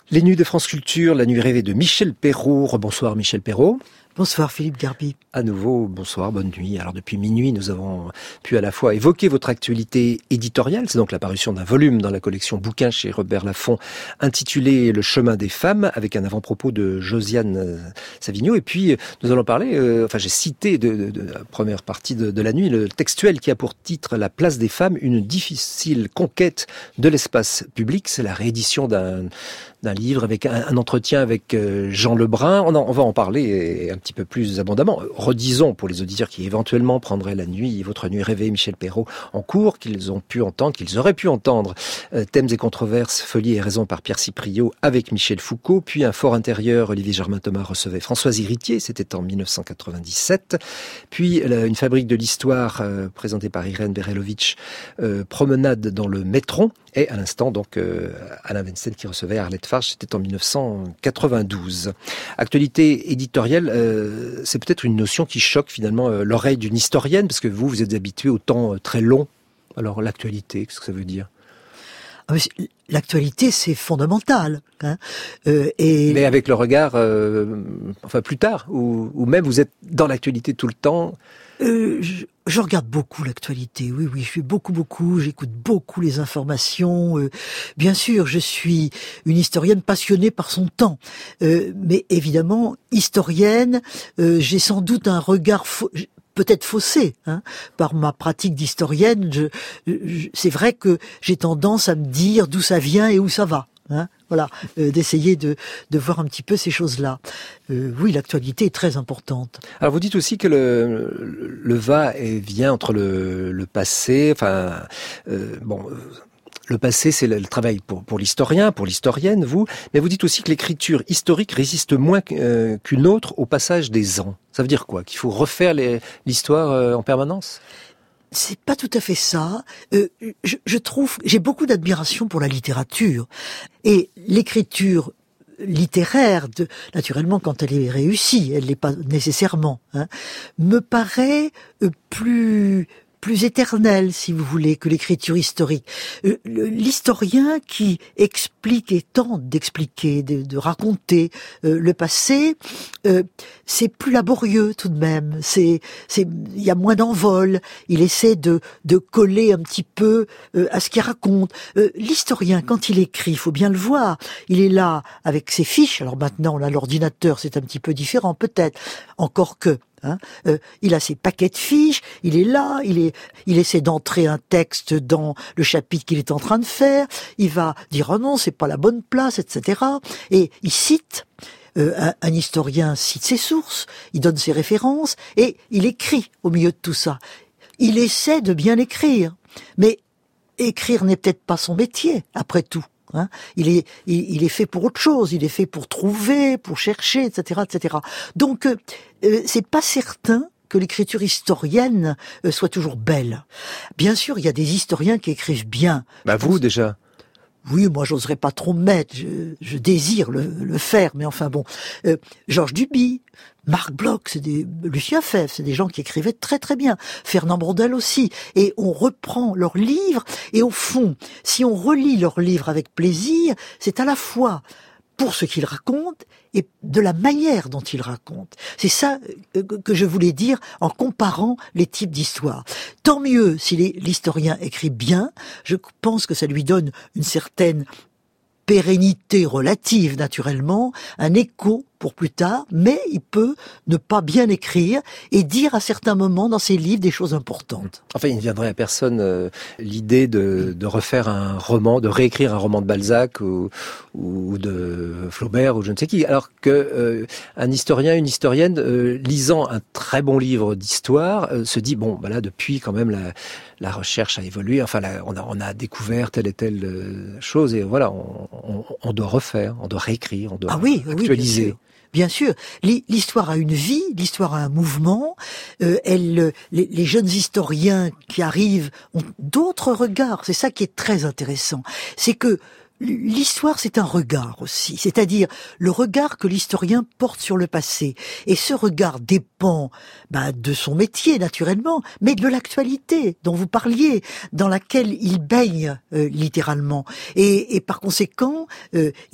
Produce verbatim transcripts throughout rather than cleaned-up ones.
Les Nuits de France Culture, la nuit rêvée de Michel Perrault. Bonsoir Michel Perrault. Bonsoir Philippe Garby. À nouveau, bonsoir, bonne nuit. Alors depuis minuit, nous avons pu à la fois évoquer votre actualité éditoriale, c'est donc la parution d'un volume dans la collection Bouquins chez Robert Laffont, intitulé Le chemin des femmes, avec un avant-propos de Josiane Savigno. Et puis, nous allons parler, euh, enfin j'ai cité de, de, de la première partie de, de la nuit, le textuel qui a pour titre La place des femmes, une difficile conquête de l'espace public. C'est la réédition d'un d'un livre avec un, un entretien avec Jean Lebrun. On, en, on va en parler un petit peu plus abondamment. Redisons pour les auditeurs qui éventuellement prendraient la nuit, votre nuit rêvée, Michel Perrault, en cours, qu'ils ont pu entendre, qu'ils auraient pu entendre euh, Thèmes et controverses, Folie et raison par Pierre Cipriot avec Michel Foucault, puis un fort intérieur, Olivier Germain-Thomas recevait Françoise Héritier, c'était en dix-neuf cent quatre-vingt-dix-sept, puis euh, une fabrique de l'histoire euh, présentée par Irène Berelovitch, euh, Promenade dans le Métron, et à l'instant donc euh, Alain Vensen qui recevait Arlette Farge, c'était en dix-neuf cent quatre-vingt-douze. Actualité éditoriale, euh, c'est peut-être une notion qui choque finalement euh, l'oreille d'une historienne, parce que vous, vous êtes habitué au temps euh, très long. Alors l'actualité, qu'est-ce que ça veut dire ? Ah, mais l'actualité, c'est fondamental. Hein. Euh, et... Mais avec le regard, euh, enfin plus tard, ou, ou même vous êtes dans l'actualité tout le temps. Euh, je, je regarde beaucoup l'actualité, oui, oui, je fais beaucoup, beaucoup, j'écoute beaucoup les informations. Euh, bien sûr, je suis une historienne passionnée par son temps, euh, mais évidemment, historienne, euh, j'ai sans doute un regard faux, peut-être faussé, hein, par ma pratique d'historienne. Je, je, c'est vrai que j'ai tendance à me dire d'où ça vient et où ça va. Hein, voilà, euh, d'essayer de, de voir un petit peu ces choses-là. Euh, oui, l'actualité est très importante. Alors vous dites aussi que le, le va et vient entre le, le passé, enfin, euh, bon... Le passé, c'est le travail pour, pour l'historien, pour l'historienne, vous. Mais vous dites aussi que l'écriture historique résiste moins qu'une autre au passage des ans. Ça veut dire quoi ? Qu'il faut refaire les, l'histoire en permanence ? C'est pas tout à fait ça. Euh, je, je trouve, j'ai beaucoup d'admiration pour la littérature. Et l'écriture littéraire, de, naturellement, quand elle est réussie, elle l'est pas nécessairement, hein, me paraît euh, plus... plus éternel, si vous voulez, que l'écriture historique. L'historien qui explique et tente d'expliquer, de, de raconter euh, le passé, euh, c'est plus laborieux tout de même. C'est, c'est, il y a moins d'envol. Il essaie de de coller un petit peu euh, à ce qu'il raconte. Euh, L'historien, quand il écrit, il faut bien le voir. Il est là avec ses fiches. Alors maintenant, là, l'ordinateur, c'est un petit peu différent, peut-être. Encore que. Hein, euh, il a ses paquets de fiches, il est là, il est, il essaie d'entrer un texte dans le chapitre qu'il est en train de faire. Il va dire oh non, c'est pas la bonne place, et cetera. Et il cite. Euh, un, un historien cite ses sources, il donne ses références et il écrit au milieu de tout ça. Il essaie de bien écrire, mais écrire n'est peut-être pas son métier, après tout. Hein, il est, il, il est fait pour autre chose. Il est fait pour trouver, pour chercher, et cetera, et cetera. Donc, euh, euh, c'est pas certain que l'écriture historienne euh, soit toujours belle. Bien sûr, il y a des historiens qui écrivent bien. Bah vous pense... déjà. Oui, moi j'oserais pas trop me mettre. Je, je désire le, le faire, mais enfin bon. Euh, Georges Duby, Marc Bloch, c'est des Lucien Febvre, c'est des gens qui écrivaient très très bien. Fernand Braudel aussi. Et on reprend leurs livres. Et au fond, si on relit leurs livres avec plaisir, c'est à la fois pour ce qu'ils racontent et de la manière dont ils racontent. C'est ça que je voulais dire en comparant les types d'histoires. Tant mieux si l'historien écrit bien. Je pense que ça lui donne une certaine pérennité relative, naturellement, un écho pour plus tard, mais il peut ne pas bien écrire et dire à certains moments dans ses livres des choses importantes. Enfin, il ne viendrait à personne euh, l'idée de, de refaire un roman, de réécrire un roman de Balzac ou, ou de Flaubert ou je ne sais qui, alors que euh, un historien, une historienne, euh, lisant un très bon livre d'histoire, euh, se dit bon, bah là depuis quand même la, la recherche a évolué, enfin la, on a on a découvert telle et telle euh, chose et voilà, on, on, on doit refaire, on doit réécrire, on doit ah oui, actualiser. Oui, bien sûr, l'histoire a une vie, l'histoire a un mouvement. Euh, elle, les, les jeunes historiens qui arrivent ont d'autres regards. C'est ça qui est très intéressant. C'est que l'histoire, c'est un regard aussi. C'est-à-dire le regard que l'historien porte sur le passé. Et ce regard dépend bah, de son métier, naturellement, mais de l'actualité dont vous parliez, dans laquelle il baigne euh, littéralement. Et, et par conséquent, euh, il y a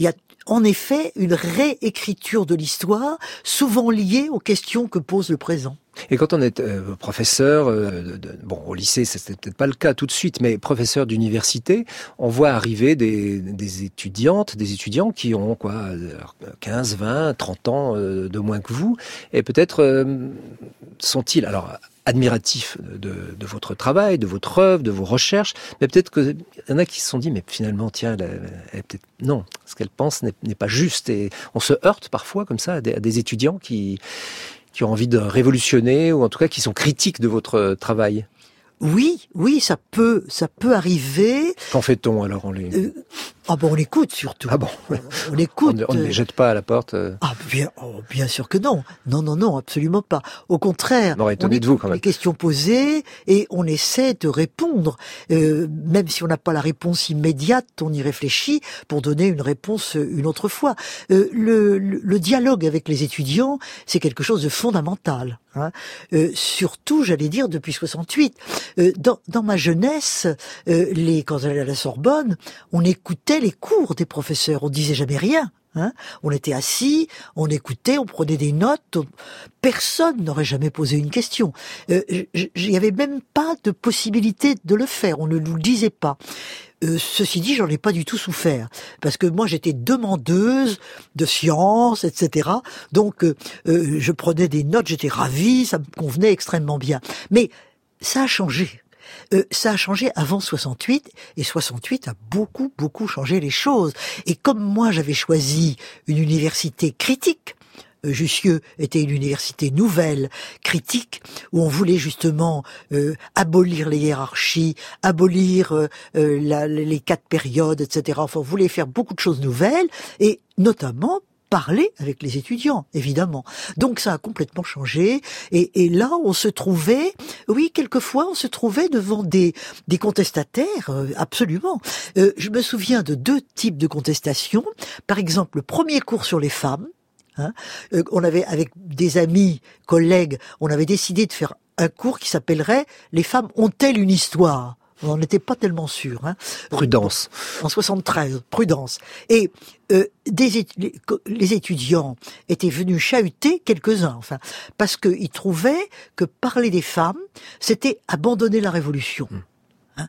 en effet une réécriture de l'histoire, souvent liée aux questions que pose le présent. Et quand on est euh, professeur, euh, de, de, bon, au lycée, ça c'était peut-être pas le cas tout de suite, mais professeur d'université, on voit arriver des, des étudiantes, des étudiants qui ont quoi, quinze, vingt, trente ans euh, de moins que vous, et peut-être euh, sont-ils alors admiratifs de, de votre travail, de votre œuvre, de vos recherches, mais peut-être qu'il y en a qui se sont dit, mais finalement, tiens, elle, elle, peut-être non, ce qu'elle pense n'est, n'est pas juste, et on se heurte parfois comme ça à des, à des étudiants qui qui ont envie de révolutionner, ou en tout cas qui sont critiques de votre travail. Oui, oui, ça peut, ça peut arriver. Qu'en fait-on alors on les... Euh, ah bon, on l'écoute surtout. Ah bon. On l'écoute. On, on ne les jette pas à la porte. Euh... Ah bien, oh, bien sûr que non. Non, non, non, absolument pas. Au contraire, on écoute de vous, quand même. Les questions posées et on essaie de répondre. Euh, même si on n'a pas la réponse immédiate, on y réfléchit pour donner une réponse une autre fois. Euh, le, le, le dialogue avec les étudiants, c'est quelque chose de fondamental. Hein. Euh, surtout, j'allais dire, depuis soixante-huit. Euh, dans, dans ma jeunesse, euh, les, quand j'allais à la Sorbonne, on écoutait les cours des professeurs, on disait jamais rien. Hein, on était assis, on écoutait, on prenait des notes. On... Personne n'aurait jamais posé une question. Euh, il n'y avait même pas de possibilité de le faire. On ne nous le disait pas. Euh, ceci dit, j'en ai pas du tout souffert parce que moi j'étais demandeuse de sciences, et cetera. Donc euh, euh, je prenais des notes, j'étais ravie, ça me convenait extrêmement bien. Mais ça a changé. Euh, ça a changé avant soixante-huit, et soixante-huit a beaucoup, beaucoup changé les choses. Et comme moi, j'avais choisi une université critique, euh, Jussieu était une université nouvelle, critique, où on voulait justement euh, abolir les hiérarchies, abolir euh, euh, la, les quatre périodes, et cetera. Enfin, on voulait faire beaucoup de choses nouvelles, et notamment parler avec les étudiants, évidemment. Donc ça a complètement changé. Et, et là, on se trouvait, oui, quelquefois, on se trouvait devant des, des contestataires, euh, absolument. Euh, je me souviens de deux types de contestations. Par exemple, le premier cours sur les femmes. Hein, euh, on avait, avec des amis, collègues, on avait décidé de faire un cours qui s'appellerait « Les femmes ont-elles une histoire ?» On n'était pas tellement sûr. Hein. Prudence. En soixante-treize, prudence. Et euh, des étu- les, les étudiants étaient venus chahuter quelques-uns, enfin, parce qu'ils trouvaient que parler des femmes, c'était abandonner la révolution. Mmh. Hein,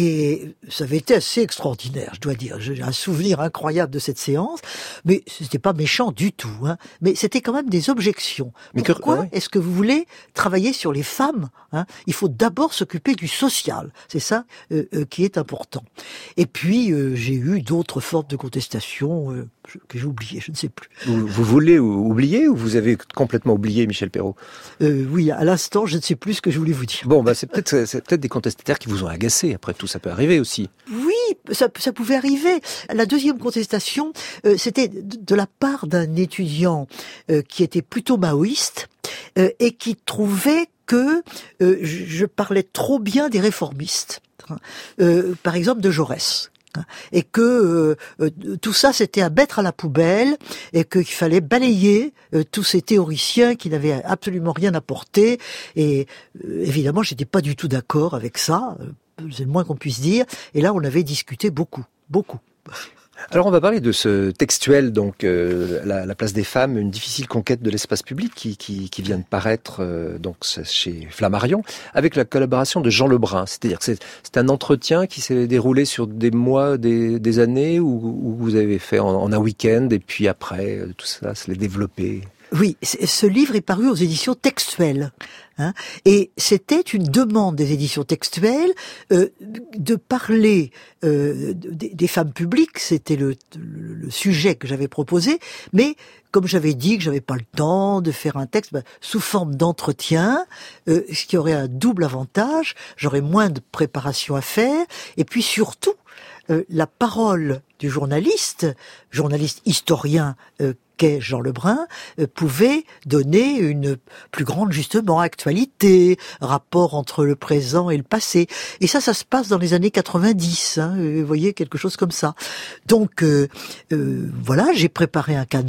et ça avait été assez extraordinaire, je dois dire. J'ai un souvenir incroyable de cette séance, mais c'était pas méchant du tout. Hein, mais c'était quand même des objections. Mais pourquoi que, ouais. est-ce que vous voulez travailler sur les femmes, hein? Il faut d'abord s'occuper du social. C'est ça euh, euh, qui est important. Et puis euh, j'ai eu d'autres formes de contestation euh, que j'ai oubliées, je ne sais plus. Vous, vous voulez oublier ou vous avez complètement oublié Michel Perrault? euh, Oui, à l'instant, je ne sais plus ce que je voulais vous dire. Bon, bah c'est peut-être c'est peut-être des contestataires qui vous ont agacé. Après tout, ça peut arriver aussi. Oui, ça, ça pouvait arriver. La deuxième contestation, euh, c'était de la part d'un étudiant euh, qui était plutôt maoïste euh, et qui trouvait que euh, je parlais trop bien des réformistes. Euh, par exemple, de Jaurès. Et que euh, tout ça c'était à mettre à la poubelle et qu'il fallait balayer euh, tous ces théoriciens qui n'avaient absolument rien apporté. Et euh, évidemment, j'étais pas du tout d'accord avec ça. C'est le moins qu'on puisse dire. Et là, on avait discuté beaucoup, beaucoup. Alors on va parler de ce textuel, donc euh, la, la place des femmes, une difficile conquête de l'espace public qui, qui, qui vient de paraître euh, donc chez Flammarion, avec la collaboration de Jean Lebrun. C'est-à-dire que c'est, c'est un entretien qui s'est déroulé sur des mois, des, des années, où, où vous avez fait en, en un week-end, et puis après tout ça, se l'est développé. Oui, ce livre est paru aux éditions Textuelles. Hein, et c'était une demande des éditions Textuelles euh, de parler euh, des, des femmes publiques. C'était le, le, le sujet que j'avais proposé. Mais comme j'avais dit que j'avais pas le temps de faire un texte, ben, sous forme d'entretien, euh, ce qui aurait un double avantage, j'aurais moins de préparation à faire. Et puis surtout, euh, la parole du journaliste, journaliste historien euh, qu'est Jean Lebrun, euh, pouvait donner une plus grande, justement, actualité, rapport entre le présent et le passé. Et ça, ça se passe dans les années quatre-vingt-dix, hein, vous voyez, quelque chose comme ça. Donc, euh, euh, voilà, j'ai préparé un canevas,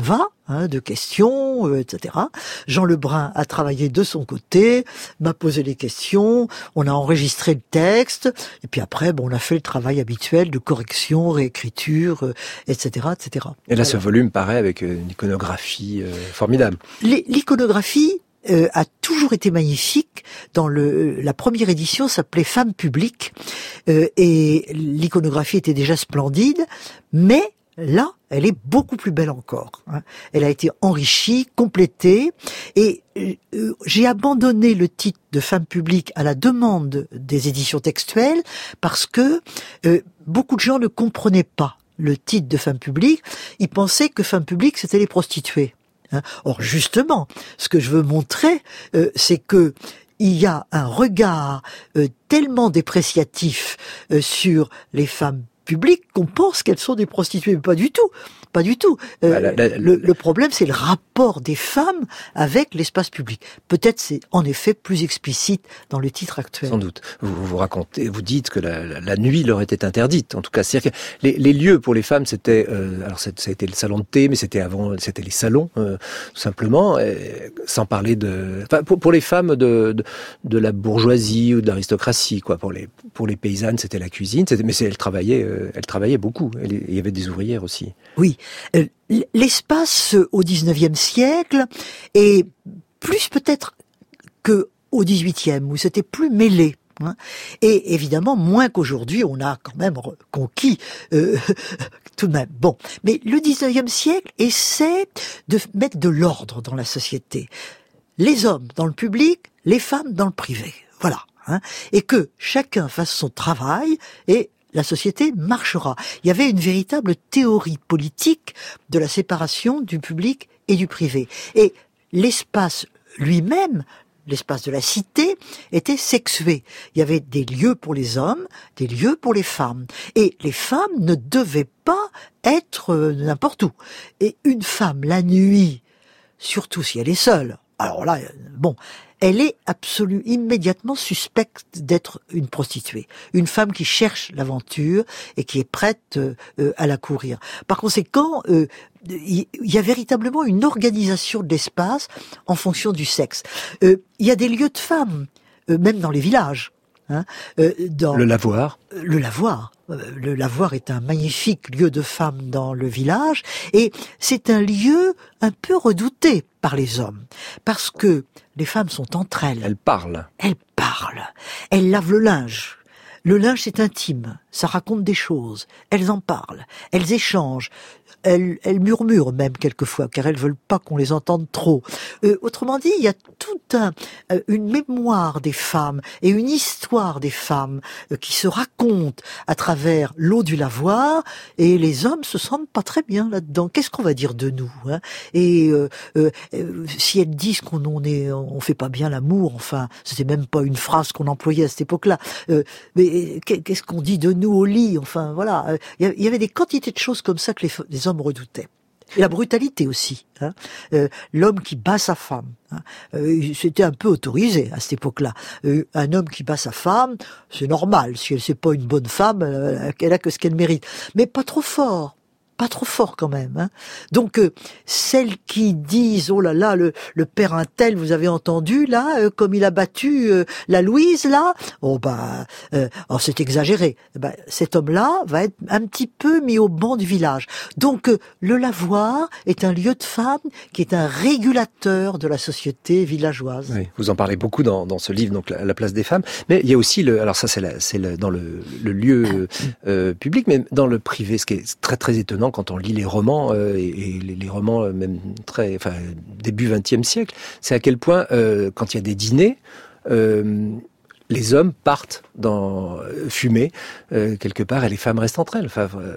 Hein, de questions, euh, et cetera. Jean Lebrun a travaillé de son côté, m'a posé les questions, on a enregistré le texte, et puis après, bon, on a fait le travail habituel de correction, réécriture, euh, et cetera, et cetera. Et là, voilà. Ce volume paraît avec une iconographie euh, formidable. L'iconographie euh, a toujours été magnifique. Dans le la première édition s'appelait Femmes publiques, euh, et l'iconographie était déjà splendide, mais là, elle est beaucoup plus belle encore. Hein. Elle a été enrichie, complétée, et euh, j'ai abandonné le titre de Femme publique à la demande des éditions textuelles parce que euh, beaucoup de gens ne comprenaient pas le titre de Femme publique. Ils pensaient que Femme publique, c'était les prostituées. Hein. Or, justement, ce que je veux montrer, euh, c'est que il y a un regard euh, tellement dépréciatif euh, sur les femmes publiques qu'on pense qu'elles sont des prostituées, mais pas du tout, pas du tout. Euh, bah, la, la, le, le problème, c'est le rapport des femmes avec l'espace public. Peut-être c'est en effet plus explicite dans le titre actuel. Sans doute. Vous vous racontez, vous dites que la, la, la nuit leur était interdite. En tout cas, c'est-à-dire que les, les lieux pour les femmes, c'était, euh, alors ça a été le salon de thé, mais c'était avant, c'était les salons, euh, tout simplement, et, sans parler de, enfin, pour, pour les femmes de, de, de la bourgeoisie ou de l'aristocratie, quoi. Pour les, pour les paysannes, c'était la cuisine, c'était, mais c'est, elles travaillaient. Euh, Elle travaillait beaucoup. Il y avait des ouvrières aussi. Oui. Euh, l'espace au dix-neuvième siècle est plus peut-être que au dix-huitième, où c'était plus mêlé. Hein. Et évidemment, moins qu'aujourd'hui, on a quand même conquis euh, tout de même. Bon, mais le dix-neuvième siècle essaie de mettre de l'ordre dans la société. Les hommes dans le public, les femmes dans le privé. Voilà. Hein. Et que chacun fasse son travail et la société marchera. Il y avait une véritable théorie politique de la séparation du public et du privé. Et l'espace lui-même, l'espace de la cité, était sexué. Il y avait des lieux pour les hommes, des lieux pour les femmes. Et les femmes ne devaient pas être n'importe où. Et une femme, la nuit, surtout si elle est seule, alors là, bon, elle est absolument, immédiatement suspecte d'être une prostituée. Une femme qui cherche l'aventure et qui est prête euh, à la courir. Par conséquent, euh, il y a véritablement une organisation de l'espace en fonction du sexe. Euh, il y a des lieux de femmes, euh, même dans les villages. Hein, euh, dans le lavoir. Le lavoir. Le lavoir est un magnifique lieu de femmes dans le village, et c'est un lieu un peu redouté par les hommes, parce que les femmes sont entre elles. Elles parlent. Elles parlent. Elles lavent le linge. Le linge, c'est intime. Ça raconte des choses. Elles en parlent. Elles échangent. Elles, elles murmurent même quelquefois, car elles veulent pas qu'on les entende trop. Euh, autrement dit, il y a toute un, euh, une mémoire des femmes et une histoire des femmes euh, qui se racontent à travers l'eau du lavoir, et les hommes se sentent pas très bien là-dedans. Qu'est-ce qu'on va dire de nous, hein? Et euh, euh, euh, si elles disent qu'on on est, on fait pas bien l'amour, enfin, c'était même pas une phrase qu'on employait à cette époque-là. Euh, mais qu'est-ce qu'on dit de nous au lit? Enfin, voilà. Il y avait des quantités de choses comme ça que les, les hommes redoutaient. Et la brutalité aussi. Hein. Euh, l'homme qui bat sa femme. Hein. Euh, c'était un peu autorisé à cette époque-là. Euh, un homme qui bat sa femme, c'est normal. Si elle c'est pas une bonne femme, euh, elle a que ce qu'elle mérite. Mais pas trop fort. Pas trop fort quand même. Hein. Donc euh, celles qui disent oh là là le, le père Untel, vous avez entendu là euh, comme il a battu euh, la Louise là, oh bah euh, oh, c'est exagéré. Ben, cet homme-là va être un petit peu mis au banc du village. Donc euh, le lavoir est un lieu de femmes qui est un régulateur de la société villageoise. Oui, vous en parlez beaucoup dans, dans ce livre, donc la, la place des femmes. Mais il y a aussi le, alors ça c'est la, c'est le, dans le, le lieu euh, public, mais dans le privé, ce qui est très très étonnant quand on lit les romans euh, et, et les, les romans euh, même très, enfin début vingtième siècle, c'est à quel point euh, quand il y a des dîners, euh, les hommes partent dans euh, fumer euh, quelque part et les femmes restent entre elles. Enfin, euh,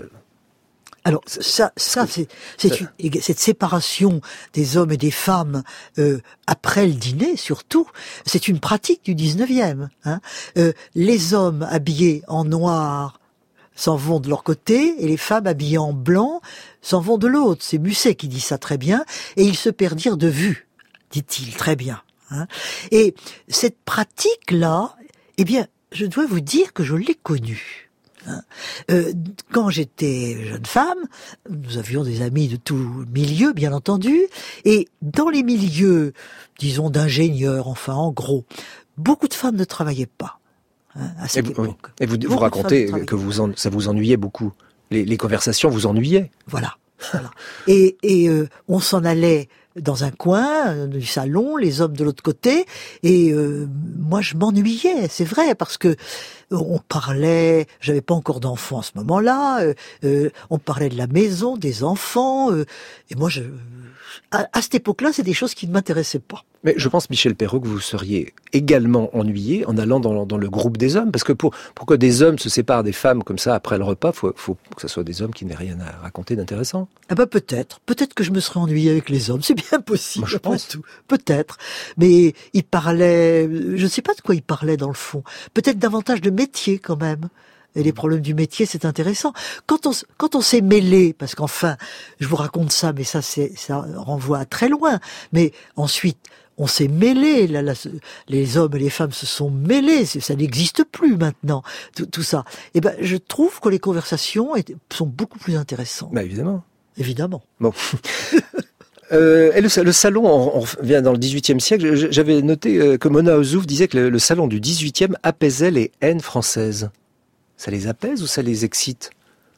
Alors ça, ça c'est, c'est une, cette séparation des hommes et des femmes euh, après le dîner, surtout, c'est une pratique du dix-neuvième. Hein. Euh, les hommes habillés en noir s'en vont de leur côté, et les femmes habillées en blanc s'en vont de l'autre. C'est Musset qui dit ça très bien, et ils se perdirent de vue, dit-il très bien. Hein. Et cette pratique-là, eh bien, je dois vous dire que je l'ai connue. Hein. Euh, quand j'étais jeune femme, nous avions des amis de tout milieu, bien entendu, et dans les milieux, disons, d'ingénieurs, enfin, en gros, beaucoup de femmes ne travaillaient pas. Hein, à cette et vous, époque. Oui. Et vous, vous racontez que vous en, ça vous ennuyait beaucoup. Les, les conversations vous ennuyaient. Voilà. voilà. Et, et euh, on s'en allait dans un coin euh, du salon, les hommes de l'autre côté, et euh, moi je m'ennuyais, c'est vrai, parce que euh, on parlait, j'avais pas encore d'enfants à ce moment-là, euh, euh, on parlait de la maison, des enfants, euh, et moi je, à, à cette époque-là, c'est des choses qui ne m'intéressaient pas. Mais je pense, Michel Perrault, que vous seriez également ennuyé en allant dans, dans le groupe des hommes. Parce que pour, pour que des hommes se séparent des femmes comme ça après le repas, il faut, faut que ce soit des hommes qui n'aient rien à raconter d'intéressant. Ah bah peut-être. Peut-être que je me serais ennuyé avec les hommes. C'est bien possible. Moi, je pense. Tout. Peut-être. Mais ils parlaient... Je ne sais pas de quoi ils parlaient dans le fond. Peut-être davantage de métier quand même. Et les problèmes du métier, c'est intéressant. Quand on, quand on s'est mêlé, parce qu'enfin, je vous raconte ça, mais ça, c'est, ça renvoie à très loin. Mais ensuite, on s'est mêlé, là, là, les hommes et les femmes se sont mêlés, ça n'existe plus maintenant, tout, tout ça. Et ben, je trouve que les conversations étaient, sont beaucoup plus intéressantes. Bah évidemment. Évidemment. Bon. Euh, et le, le salon, on, on vient dans le dix-huitième siècle. J'avais noté que Mona Ozouf disait que le, le salon du dix-huitième apaisait les haines françaises. Ça les apaise ou ça les excite ?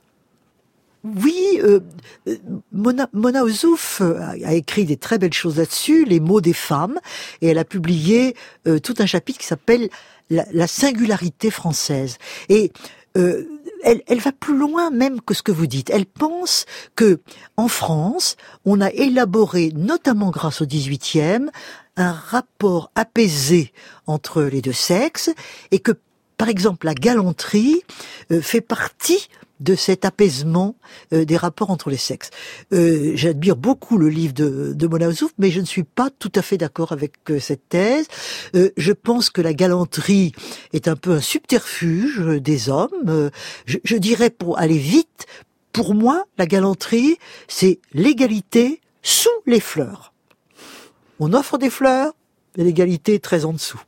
Oui, euh, Mona, Mona Ozouf a, a écrit des très belles choses là-dessus, les mots des femmes, et elle a publié euh, tout un chapitre qui s'appelle la, la singularité française. Et euh, elle, elle va plus loin même que ce que vous dites. Elle pense que en France, on a élaboré, notamment grâce au dix-huitième, un rapport apaisé entre les deux sexes, et que, par exemple, la galanterie euh, fait partie de cet apaisement euh, des rapports entre les sexes. Euh, j'admire beaucoup le livre de, de Mona Ozouf, mais je ne suis pas tout à fait d'accord avec euh, cette thèse. Euh, je pense que la galanterie est un peu un subterfuge des hommes. Euh, je, je dirais, pour aller vite, pour moi, la galanterie, c'est l'égalité sous les fleurs. On offre des fleurs, mais l'égalité est très en dessous.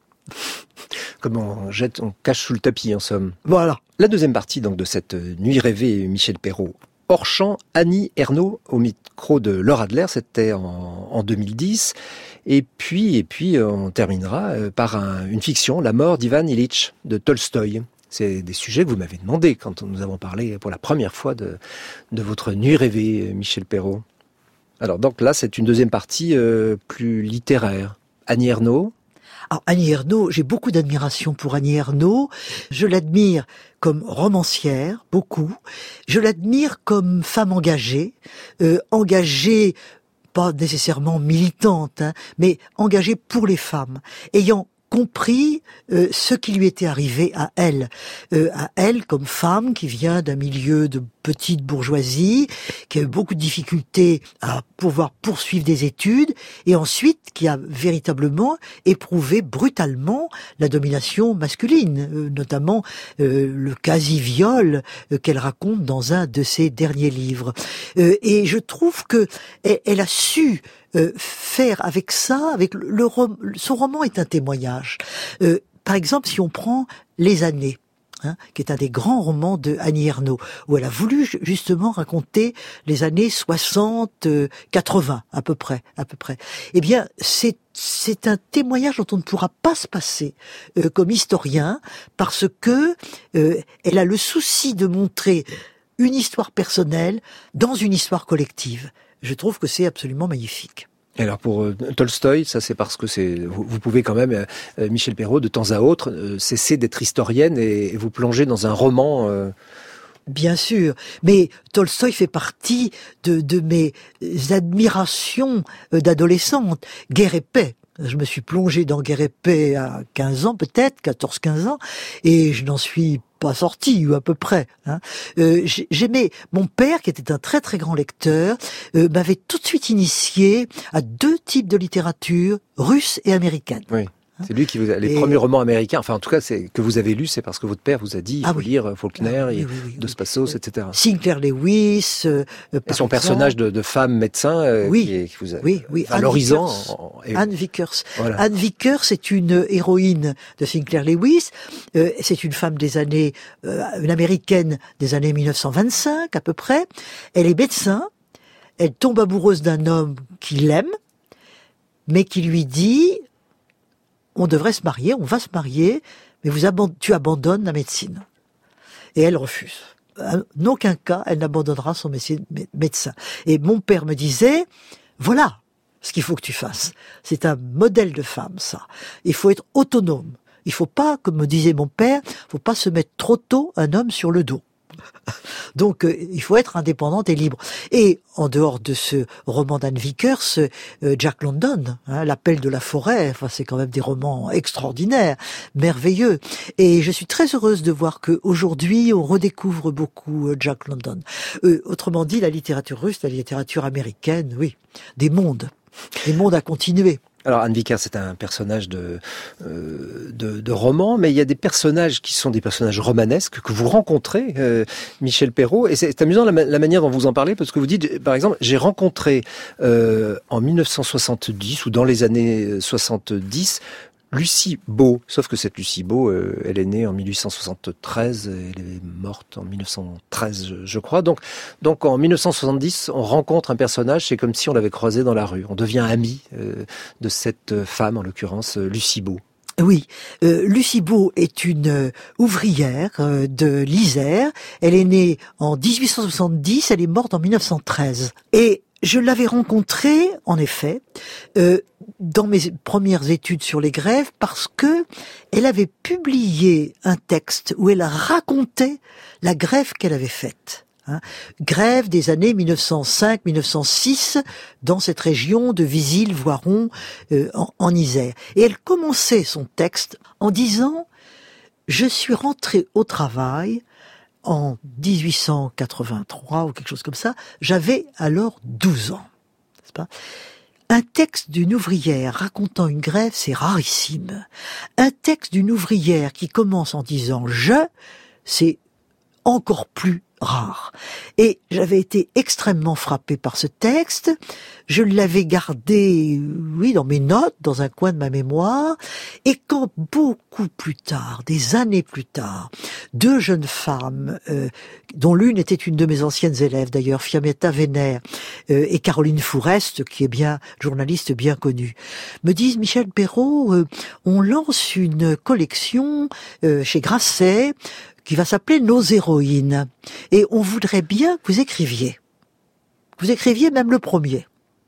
Comme on jette, on cache sous le tapis, en somme. Voilà. La deuxième partie donc de cette nuit rêvée, Michel Perrault. Hors champ, Annie Ernaux au micro de Laure Adler, c'était en, en deux mille dix. Et puis, et puis, on terminera par un, une fiction, La mort d'Ivan Ilitch de Tolstoï. C'est des sujets que vous m'avez demandé quand nous avons parlé pour la première fois de, de votre nuit rêvée, Michel Perrault. Alors donc là, c'est une deuxième partie euh, plus littéraire. Annie Ernaux. Alors Annie Ernaux, j'ai beaucoup d'admiration pour Annie Ernaux. Je l'admire comme romancière, beaucoup. Je l'admire comme femme engagée, euh, engagée, pas nécessairement militante, hein, mais engagée pour les femmes, ayant compris euh, ce qui lui était arrivé à elle, euh, à elle comme femme qui vient d'un milieu de petite bourgeoisie, qui a eu beaucoup de difficultés à pouvoir poursuivre des études, et ensuite qui a véritablement éprouvé brutalement la domination masculine, euh, notamment euh, le quasi-viol euh, qu'elle raconte dans un de ses derniers livres. Euh, et je trouve que elle, elle a su Euh, faire avec ça, avec le, le rom- son roman est un témoignage. Euh, par exemple, si on prend Les années, hein, qui est un des grands romans de Annie Ernaux, où elle a voulu justement raconter les années soixante, quatre-vingts à peu près, à peu près. Eh bien, c'est c'est un témoignage dont on ne pourra pas se passer euh, comme historien, parce que euh, elle a le souci de montrer une histoire personnelle dans une histoire collective. Je trouve que c'est absolument magnifique. Et alors pour euh, Tolstoï, ça c'est parce que c'est vous, vous pouvez quand même, euh, Michel Perrault, de temps à autre, euh, cesser d'être historienne et, et vous plonger dans un roman. Euh... Bien sûr, mais Tolstoï fait partie de, de mes admirations d'adolescente. Guerre et paix. Je me suis plongé dans Guerre et paix à quinze ans peut-être, quatorze quinze ans, et je n'en suis pas sorti, ou à peu près. Hein. Euh, j'aimais mon père, qui était un très très grand lecteur, euh, m'avait tout de suite initié à deux types de littérature, russe et américaine. Oui. C'est lui qui vous a, les et... premiers romans américains, enfin en tout cas c'est que vous avez lu, c'est parce que votre père vous a dit il faut ah, oui. lire Faulkner, ah, oui, oui, oui, Dos oui. Passos, et cetera. Sinclair Lewis. Euh, et son personnage de, de femme médecin euh, oui. qui, est, qui vous a oui, oui. valorisant. Anne Vickers. En, en, et... Anne Vickers. Voilà. Anne Vickers est une héroïne de Sinclair Lewis. Euh, c'est une femme des années, euh, une américaine des années mille neuf cent vingt-cinq à peu près. Elle est médecin. Elle tombe amoureuse d'un homme qui l'aime, mais qui lui dit on devrait se marier, on va se marier, mais vous aband- tu abandonnes la médecine. Et elle refuse. En aucun cas, elle n'abandonnera son médecin, médecin. Et mon père me disait, voilà ce qu'il faut que tu fasses. C'est un modèle de femme, ça. Il faut être autonome. Il faut pas, comme me disait mon père, il faut pas se mettre trop tôt un homme sur le dos. Donc, euh, il faut être indépendante et libre. Et en dehors de ce roman d'Anne Vickers, euh, Jack London, hein, L'appel de la forêt, enfin, c'est quand même des romans extraordinaires, merveilleux. Et je suis très heureuse de voir qu'aujourd'hui, on redécouvre beaucoup euh, Jack London. Euh, autrement dit, la littérature russe, la littérature américaine, oui, des mondes, des mondes à continuer. Alors Anne Vickers, c'est un personnage de, euh, de de roman, mais il y a des personnages qui sont des personnages romanesques que vous rencontrez, euh, Michel Perrault, et c'est amusant la, la manière dont vous en parlez, parce que vous dites, par exemple, j'ai rencontré euh, en mille neuf cent soixante-dix ou dans les années soixante-dix Lucie Beau, sauf que cette Lucie Beau, euh, elle est née en mille huit cent soixante-treize, elle est morte en mille neuf cent treize, je, je crois. Donc, donc en mille neuf cent soixante-dix, on rencontre un personnage, c'est comme si on l'avait croisé dans la rue. On devient ami euh, de cette femme, en l'occurrence euh, Lucie Beau. Oui, euh, Lucie Beau est une euh, ouvrière euh, de l'Isère. Elle est née en dix-huit cent soixante-dix, elle est morte en mille neuf cent treize. Et je l'avais rencontrée, en effet, euh, dans mes premières études sur les grèves, parce que elle avait publié un texte où elle racontait la grève qu'elle avait faite. Hein, grève des années mille neuf cent cinq mille neuf cent six dans cette région de Visil, Voiron, euh, en, en Isère. Et elle commençait son texte en disant « Je suis rentrée au travail en dix-huit cent quatre-vingt-trois ou quelque chose comme ça, j'avais alors douze ans. » N'est-ce pas ? Un texte d'une ouvrière racontant une grève, c'est rarissime. Un texte d'une ouvrière qui commence en disant « je », c'est encore plus rare. Et j'avais été extrêmement frappée par ce texte. Je l'avais gardé, oui, dans mes notes, dans un coin de ma mémoire. Et quand beaucoup plus tard, des années plus tard, deux jeunes femmes, euh, dont l'une était une de mes anciennes élèves d'ailleurs, Fiametta Vénère, euh, et Caroline Fourest, qui est bien journaliste bien connue, me disent, Michel Perrault, euh, on lance une collection euh, chez Grasset, qui va s'appeler Nos héroïnes. Et on voudrait bien que vous écriviez. Que vous écriviez même le premier.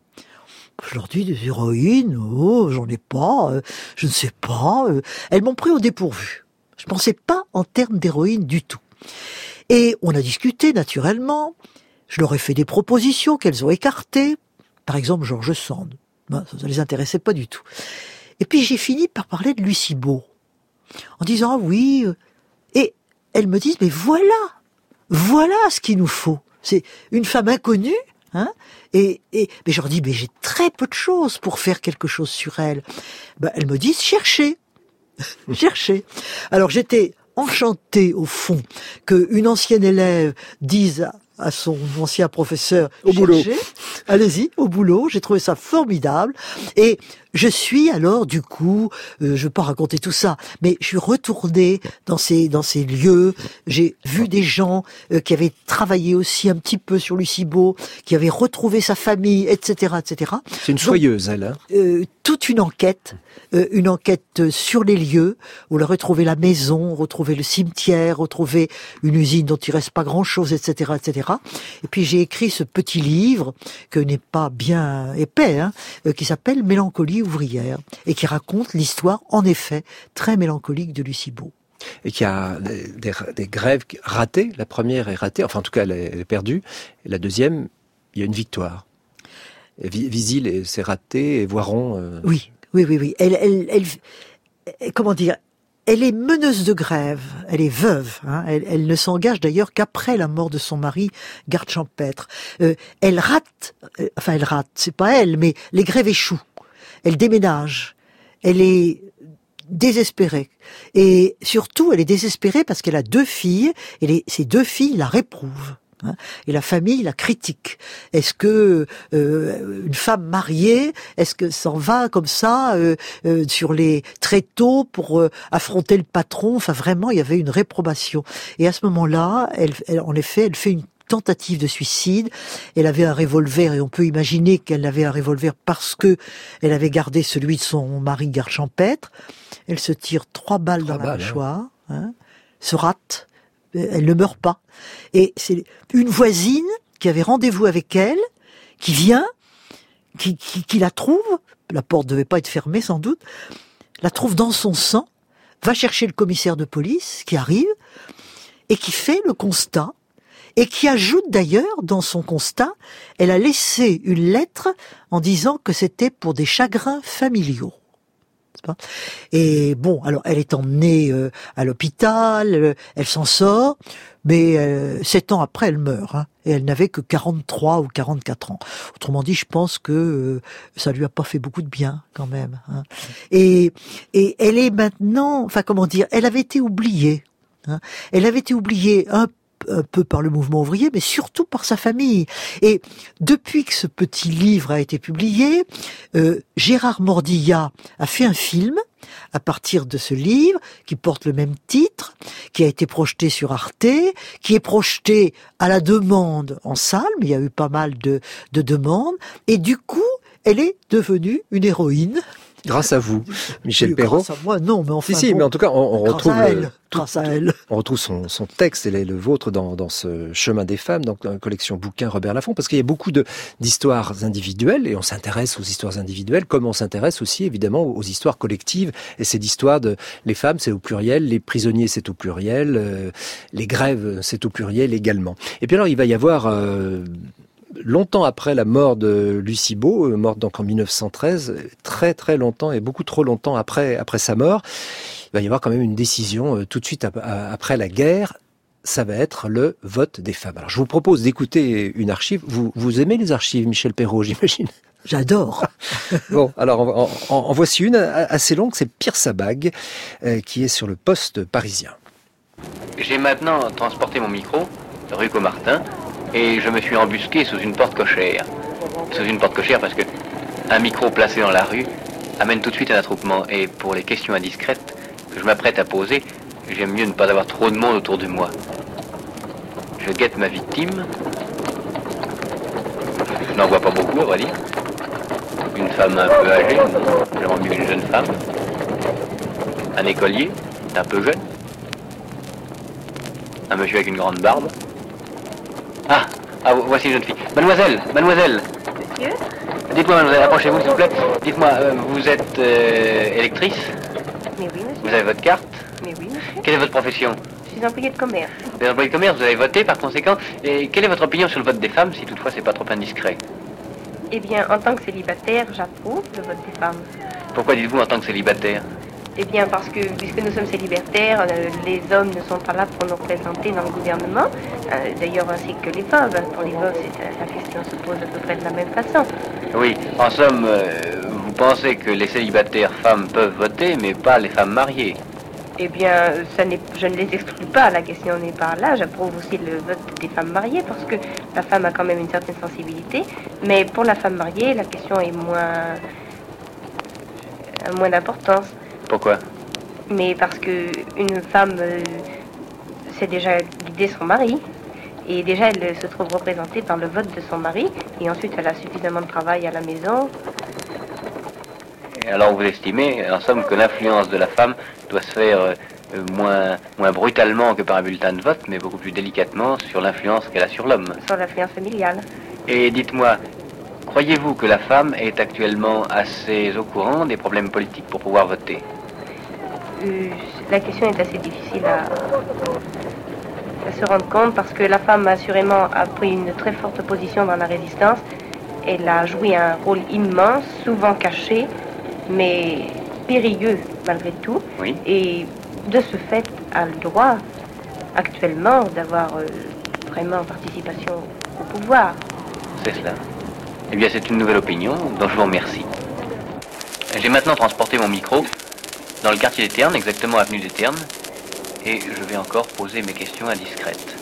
Je leur dis, des héroïnes, oh, j'en ai pas, euh, je ne sais pas. Euh. Elles m'ont pris au dépourvu. Je pensais pas en termes d'héroïnes du tout. Et on a discuté, naturellement. Je leur ai fait des propositions qu'elles ont écartées. Par exemple, George Sand. Ben, ça ne les intéressait pas du tout. Et puis j'ai fini par parler de Lucie Beau. En disant, ah oui... Euh, et elles me disent, mais voilà, voilà ce qu'il nous faut. C'est une femme inconnue, hein, et, et, mais je leur dis, mais j'ai très peu de choses pour faire quelque chose sur elle. Ben, elles me disent, cherchez, cherchez. Alors j'étais enchantée, au fond, qu'une ancienne élève dise à son ancien professeur, au boulot. Allez-y, au boulot. J'ai trouvé ça formidable. Et je suis alors, du coup, euh, je ne veux pas raconter tout ça, mais je suis retournée dans ces dans ces lieux. J'ai vu des gens euh, qui avaient travaillé aussi un petit peu sur Lucie Beau, qui avaient retrouvé sa famille, et cetera, et cetera. C'est une soyeuse, elle. Hein euh, toute une enquête, euh, une enquête sur les lieux, où on a retrouvé la maison, retrouvé le cimetière, retrouvé une usine dont il reste pas grand-chose, et cetera, et cetera. Et puis j'ai écrit ce petit livre, que n'est pas bien épais, hein, euh, qui s'appelle Mélancolie ouvrière, et qui raconte l'histoire, en effet, très mélancolique de Lucie Beau. Et qui a des, des, des grèves ratées. La première est ratée, enfin en tout cas elle est, elle est perdue. Et la deuxième, il y a une victoire. Visil, c'est raté, et Voiron... Euh... Oui, oui, oui, oui. Elle, elle, elle, elle, comment dire, elle est meneuse de grève, elle est veuve. Hein. Elle, elle ne s'engage d'ailleurs qu'après la mort de son mari, garde champêtre. Euh, elle rate, euh, enfin elle rate, c'est pas elle, mais les grèves échouent. Elle déménage. Elle est désespérée. Et surtout, elle est désespérée parce qu'elle a deux filles, et les, ces deux filles la réprouvent. Hein, et la famille la critique. Est-ce que euh, une femme mariée, est-ce que s'en va comme ça euh, euh, sur les tréteaux pour euh, affronter le patron? Enfin, vraiment, il y avait une réprobation. Et à ce moment-là, elle, elle, en effet, elle fait une tentative de suicide. Elle avait un revolver, et on peut imaginer qu'elle avait un revolver parce que elle avait gardé celui de son mari garde champêtre. Elle se tire trois balles trois dans balles, la mâchoire, hein, se rate. Elle ne meurt pas. Et c'est une voisine qui avait rendez-vous avec elle, qui vient, qui, qui, qui la trouve, la porte devait pas être fermée sans doute, la trouve dans son sang, va chercher le commissaire de police qui arrive, et qui fait le constat, et qui ajoute d'ailleurs dans son constat, elle a laissé une lettre en disant que c'était pour des chagrins familiaux. Et bon, alors elle est emmenée euh, à l'hôpital, euh, elle s'en sort, mais euh, sept ans après elle meurt, hein, et elle n'avait que quarante-trois ou quarante-quatre ans. Autrement dit, je pense que euh, ça lui a pas fait beaucoup de bien quand même. Hein. Et, et elle est maintenant, enfin comment dire, elle avait été oubliée. Hein. Elle avait été oubliée un peu un peu par le mouvement ouvrier, mais surtout par sa famille. Et depuis que ce petit livre a été publié, euh, Gérard Mordillat a fait un film à partir de ce livre, qui porte le même titre, qui a été projeté sur Arte, qui est projeté à la demande en salle, mais il y a eu pas mal de, de demandes, et du coup, elle est devenue une héroïne. Grâce à vous, Michel oui, Perrault. Grâce à moi, non, mais enfin. Si, si, bon, mais en tout cas, on, on retrouve, à elle, le, tout, grâce à elle. on retrouve son, son texte et le vôtre dans, dans ce chemin des femmes, donc dans la collection bouquins Robert Laffont, parce qu'il y a beaucoup de, d'histoires individuelles, et on s'intéresse aux histoires individuelles, comme on s'intéresse aussi, évidemment, aux histoires collectives, et c'est l'histoire de, les femmes, c'est au pluriel, les prisonniers, c'est au pluriel, euh, les grèves, c'est au pluriel également. Et puis alors, il va y avoir, euh, longtemps après la mort de Lucie Beau, morte donc en mille neuf cent treize, très très longtemps et beaucoup trop longtemps après après sa mort, il va y avoir quand même une décision euh, tout de suite ap- après la guerre. Ça va être le vote des femmes. Alors je vous propose d'écouter une archive. Vous vous aimez les archives, Michel Perrault, j'imagine? J'adore. Bon, alors en, en, en voici une assez longue. C'est Pierre Sabag euh, qui est sur le Poste parisien. J'ai maintenant transporté mon micro rue Comartin. Et je me suis embusqué sous une porte cochère. Sous une porte cochère parce que un micro placé dans la rue amène tout de suite un attroupement. Et pour les questions indiscrètes que je m'apprête à poser, j'aime mieux ne pas avoir trop de monde autour de moi. Je guette ma victime. Je n'en vois pas beaucoup, on va dire. Une femme un peu âgée, j'aimerais mieux une jeune femme. Un écolier, un peu jeune. Un monsieur avec une grande barbe. Ah, ah, voici une jeune fille. Mademoiselle, mademoiselle. Monsieur? Dites-moi, mademoiselle, approchez-vous s'il vous plaît. Dites-moi, euh, vous êtes euh, électrice? Mais oui, monsieur. Vous avez votre carte? Mais oui, monsieur. Quelle est votre profession? Je suis employée de commerce. Vous êtes employée de commerce, vous avez voté par conséquent. Et quelle est votre opinion sur le vote des femmes, si toutefois c'est pas trop indiscret? Eh bien, en tant que célibataire, j'approuve le vote des femmes. Pourquoi dites-vous en tant que célibataire? Eh bien, parce que, puisque nous sommes célibataires, euh, les hommes ne sont pas là pour nous représenter dans le gouvernement. Euh, d'ailleurs, ainsi que les femmes. Pour les veuves, c'est, la question se pose à peu près de la même façon. Oui, en somme, euh, vous pensez que les célibataires femmes peuvent voter, mais pas les femmes mariées? Eh bien, ça n'est, je ne les exclus pas, la question n'est pas là. J'approuve aussi le vote des femmes mariées, parce que la femme a quand même une certaine sensibilité. Mais pour la femme mariée, la question est moins, moins d'importance. Pourquoi? Mais parce que une femme euh, sait déjà guider son mari, et déjà elle se trouve représentée par le vote de son mari, et ensuite elle a suffisamment de travail à la maison. Et alors vous estimez, en somme, que l'influence de la femme doit se faire euh, moins, moins brutalement que par un bulletin de vote, mais beaucoup plus délicatement sur l'influence qu'elle a sur l'homme. Sur l'influence familiale. Et dites-moi, croyez-vous que la femme est actuellement assez au courant des problèmes politiques pour pouvoir voter? Euh, la question est assez difficile à, à se rendre compte parce que la femme assurément a pris une très forte position dans la résistance. Elle a joué un rôle immense, souvent caché, mais périlleux malgré tout. Oui. Et de ce fait a le droit actuellement d'avoir euh, vraiment participation au pouvoir. C'est cela. Eh bien, c'est une nouvelle opinion dont je vous remercie. J'ai maintenant transporté mon micro dans le quartier des Ternes, exactement avenue des Ternes, et je vais encore poser mes questions indiscrètes.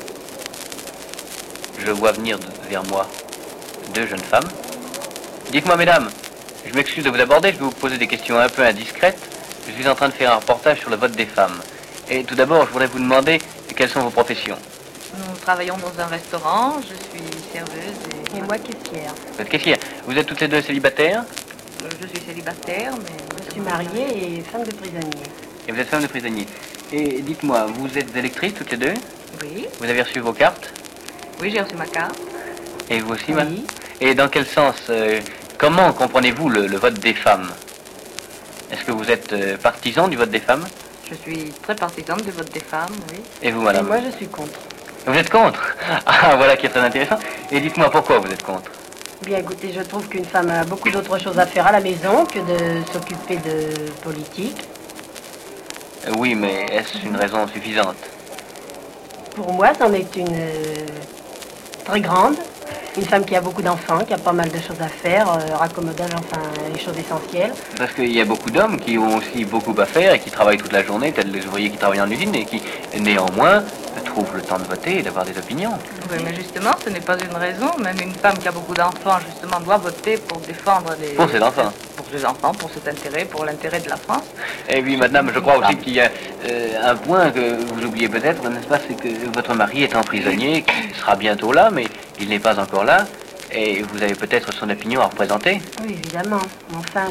Je vois venir vers moi deux jeunes femmes. Dites-moi, mesdames, je m'excuse de vous aborder, je vais vous poser des questions un peu indiscrètes. Je suis en train de faire un reportage sur le vote des femmes. Et tout d'abord, je voudrais vous demander quelles sont vos professions. Nous travaillons dans un restaurant, je suis serveuse et... Et moi, caissière. Vous êtes caissière. Vous êtes toutes les deux célibataires? Je suis célibataire, mais... Je suis mariée et femme de prisonnier. Et vous êtes femme de prisonnier. Et dites-moi, vous êtes électrices toutes les deux? Oui. Vous avez reçu vos cartes? Oui, j'ai reçu ma carte. Et vous aussi, Oui. madame? Et dans quel sens, euh, comment comprenez-vous le, le vote des femmes? Est-ce que vous êtes euh, partisan du vote des femmes? Je suis très partisane du vote des femmes, oui. Et vous, Et madame? moi, je suis contre. Vous êtes contre? Ah, voilà qui est très intéressant. Et dites-moi pourquoi vous êtes contre? Bien, écoutez, je trouve qu'une femme a beaucoup d'autres choses à faire à la maison que de s'occuper de politique. Euh, Oui, mais est-ce une raison suffisante? Pour moi, c'en est une euh, très grande. Une femme qui a beaucoup d'enfants, qui a pas mal de choses à faire, euh, raccommodage, enfin, les choses essentielles. Parce qu'il y a beaucoup d'hommes qui ont aussi beaucoup à faire et qui travaillent toute la journée, tels les ouvriers qui travaillent en usine et qui, néanmoins, trouvent le temps de voter et d'avoir des opinions. Oui, mais justement, ce n'est pas une raison. Même une femme qui a beaucoup d'enfants, justement, doit voter pour défendre les... Pour ses enfants. Pour ses enfants, pour cet intérêt, pour l'intérêt de la France. Et puis, madame, je crois aussi qu'il y a euh, un point que vous oubliez peut-être, n'est-ce pas, c'est que votre mari est emprisonnier, qui sera bientôt là, mais il n'est pas encore là, et vous avez peut-être son opinion à représenter. Oui, évidemment. Enfin,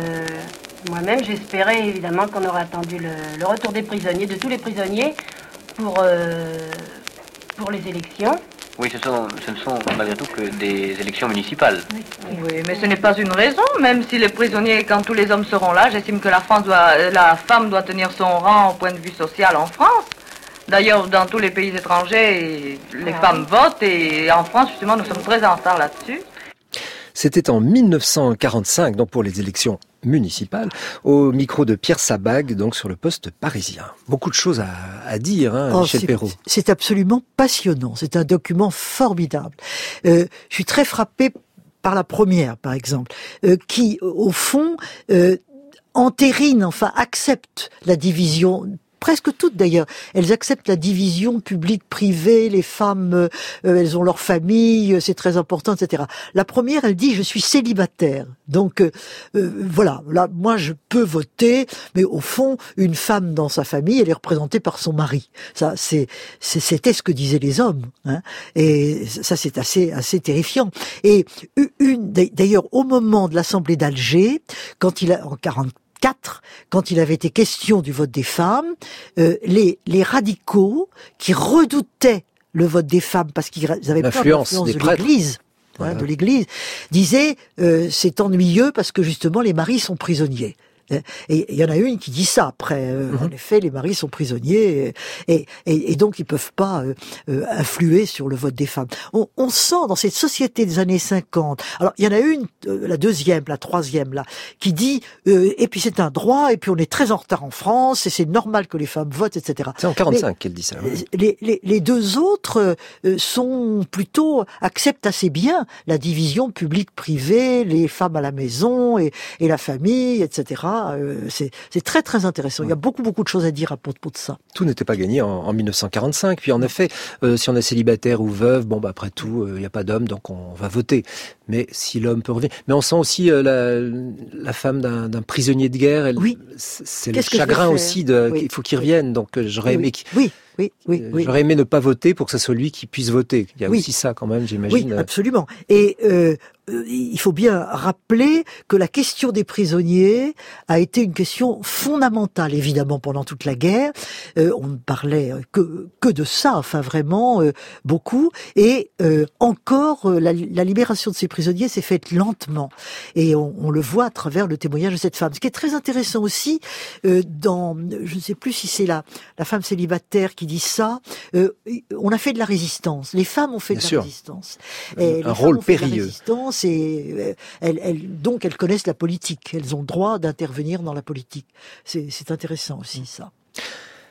je... moi-même, j'espérais évidemment qu'on aurait attendu le, le retour des prisonniers, de tous les prisonniers, pour, euh, pour les élections. Oui, ce, sont, ce ne sont malgré tout que des élections municipales. Oui, Oui, mais ce n'est pas une raison. Même si les prisonniers, quand tous les hommes seront là, j'estime que la France doit, la femme doit tenir son rang au point de vue social en France. D'ailleurs, dans tous les pays étrangers, les Ah, femmes votent et en France, justement, nous sommes très en retard là-dessus. C'était en mille neuf cent quarante-cinq, donc pour les élections municipales, au micro de Pierre Sabag, donc sur le poste parisien. Beaucoup de choses à, à dire, hein, Oh, Michel c'est- Perrault. C'est absolument passionnant. C'est un document formidable. Euh, je suis très frappé par la première, par exemple, euh, qui, au fond, euh, entérine, enfin, accepte la division. Presque toutes d'ailleurs, elles acceptent la division publique-privée, les femmes, euh, elles ont leur famille, c'est très important, et cetera. La première, elle dit, je suis célibataire. Donc euh, euh, voilà, là, moi je peux voter, mais au fond, une femme dans sa famille, elle est représentée par son mari. Ça, c'est, c'est c'était ce que disaient les hommes, hein. Et ça, c'est assez, assez terrifiant. Et une, d'ailleurs, au moment de l'Assemblée d'Alger, quand il a en quarante-quatre, quand il avait été question du vote des femmes, euh, les, les radicaux qui redoutaient le vote des femmes parce qu'ils avaient peur de L'influence l'influence des de prêtres. l'Église, hein, Voilà. de l'Église, disaient euh, c'est ennuyeux parce que justement les maris sont prisonniers. Et il y en a une qui dit ça après. Euh, Mhm. En effet, les maris sont prisonniers et, et, et donc ils peuvent pas euh, euh, influer sur le vote des femmes. On, on sent dans cette société des années cinquante. Alors il y en a une, euh, la deuxième, la troisième là, qui dit euh, et puis c'est un droit et puis on est très en retard en France et c'est normal que les femmes votent, et cetera. C'est en quarante-cinq qu'elle dit ça. oui. Les, les, les deux autres euh, sont plutôt acceptent assez bien la division publique-privée, les femmes à la maison et, et la famille, et cetera. Euh, c'est, c'est très très intéressant. Il y a beaucoup beaucoup de choses à dire à propos de ça. Tout n'était pas gagné en, en mille neuf cent quarante-cinq. Puis en effet, euh, si on est célibataire ou veuve, bon bah après tout, il n'y a pas d'homme, donc on va voter. Mais si l'homme peut revenir, mais on sent aussi euh, la, la femme d'un, d'un prisonnier de guerre. Elle, Oui. c'est c'est le Qu'est-ce que je vais chagrin faire aussi de, Oui. qu'il faut qu'il revienne. Donc euh, j'aurais aimé, oui, qu'il- oui, oui, oui, euh, oui. j'aurais aimé ne pas voter pour que ce soit lui qui puisse voter. Il y a Oui. aussi ça quand même, Oui, j'imagine. absolument. Et euh, euh, il faut bien rappeler que la question des prisonniers a été une question fondamentale, évidemment, pendant toute la guerre. Euh, on ne parlait que, que de ça, enfin vraiment euh, beaucoup. Et euh, encore, euh, la, la libération de ces prisonniers s'est faite lentement. Et on, on le voit à travers le témoignage de cette femme. Ce qui est très intéressant aussi, euh, dans, je ne sais plus si c'est la, la femme célibataire qui dit ça, euh, on a fait de la résistance. Les femmes ont fait Bien de la sûr. résistance. Un Et les femmes rôle ont fait de la périlleux. résistance et euh, elles, elles, donc elles connaissent la politique. Elles ont le droit d'intervenir dans la politique. C'est, c'est intéressant aussi ça.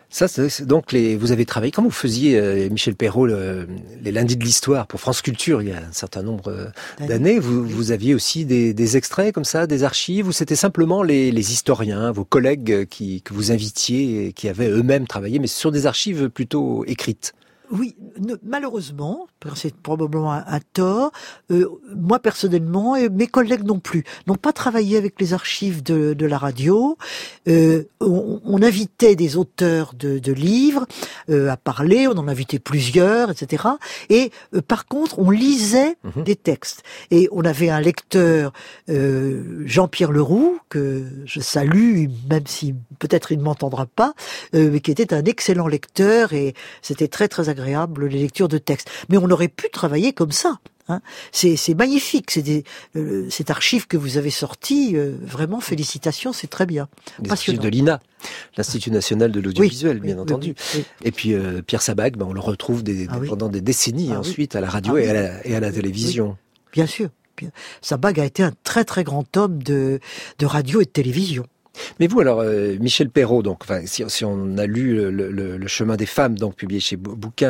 Ça, c'est donc les. Vous avez travaillé. Comment vous faisiez, euh, Michel Perrault, le, les lundis de l'histoire pour France Culture il y a un certain nombre euh, d'années. Vous, vous aviez aussi des, des extraits comme ça, des archives, ou c'était simplement les, les historiens, vos collègues qui que vous invitiez et qui avaient eux-mêmes travaillé, mais sur des archives plutôt écrites? Oui, ne, malheureusement, c'est probablement un, un tort, euh, moi personnellement, et mes collègues non plus, n'ont pas travaillé avec les archives de, de la radio. Euh, on, on invitait des auteurs de, de livres euh, à parler, on en invitait plusieurs, et cetera. Et euh, par contre, on lisait mmh. des textes. Et on avait un lecteur, euh, Jean-Pierre Leroux, que je salue, même si peut-être il ne m'entendra pas, euh, mais qui était un excellent lecteur, et c'était très très agréable les lectures de textes. Mais on aurait pu travailler comme ça. Hein. C'est, c'est magnifique. C'est des, euh, cette archive que vous avez sortie, euh, vraiment félicitations, c'est très bien. Des archives de l'I N A, l'Institut National de l'Audiovisuel, oui, bien oui, entendu. Oui, oui. Et puis euh, Pierre Sabag, ben, on le retrouve des, ah, des, oui. pendant des décennies ah, ensuite oui. à la radio ah, et, à la, et à la télévision. Oui. Bien sûr. Sabag a été un très très grand homme de, de radio et de télévision. Mais vous, alors, euh, Michel Perrault, donc, enfin, si, si on a lu le, le, le chemin des femmes, donc publié chez Bouquin,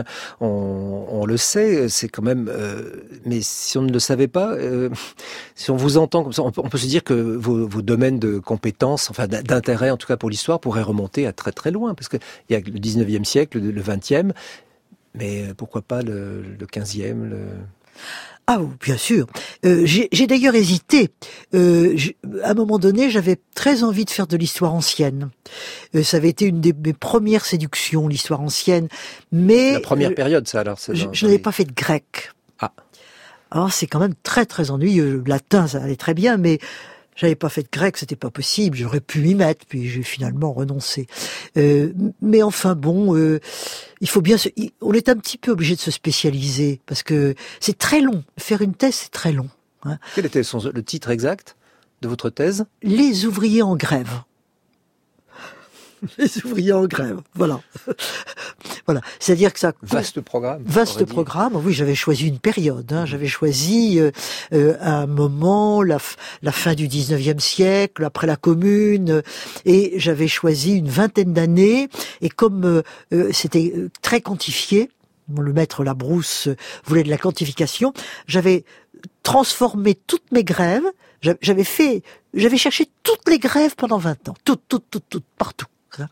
on, on le sait, c'est quand même. Euh, mais si on ne le savait pas, euh, si on vous entend comme ça, on peut, on peut se dire que vos, vos domaines de compétences, enfin d'intérêt, en tout cas pour l'histoire, pourraient remonter à très très loin, parce que il y a le dix-neuvième siècle, le vingtième, mais pourquoi pas le, le quinzième, le... Ah oui, bien sûr. Euh, j'ai, j'ai d'ailleurs hésité. Euh, à un moment donné, j'avais très envie de faire de l'histoire ancienne. Euh, ça avait été une des mes premières séductions, l'histoire ancienne. Mais la première euh, période, ça alors. Je, je n'avais les... pas fait de grec. Ah. Alors c'est quand même très très ennuyeux. Le latin, ça allait très bien, mais j'avais pas fait de grec, c'était pas possible. J'aurais pu m'y mettre, puis j'ai finalement renoncé. Euh, mais enfin bon, euh, il faut bien se, on est un petit peu obligé de se spécialiser parce que c'est très long. Faire une thèse, c'est très long. Hein. Quel était son, le titre exact de votre thèse? Les ouvriers en grève. Les ouvriers en grève, voilà. Voilà, c'est-à-dire que ça... Vaste programme. Vaste programme, oui, j'avais choisi une période, hein. J'avais choisi euh, euh, un moment, la, la fin du dix-neuvième siècle, après la Commune, et j'avais choisi une vingtaine d'années, et comme euh, euh, c'était très quantifié, le maître Labrousse voulait de la quantification, j'avais transformé toutes mes grèves, j'avais fait, j'avais cherché toutes les grèves pendant vingt ans, toutes, toutes, toutes, toutes, partout.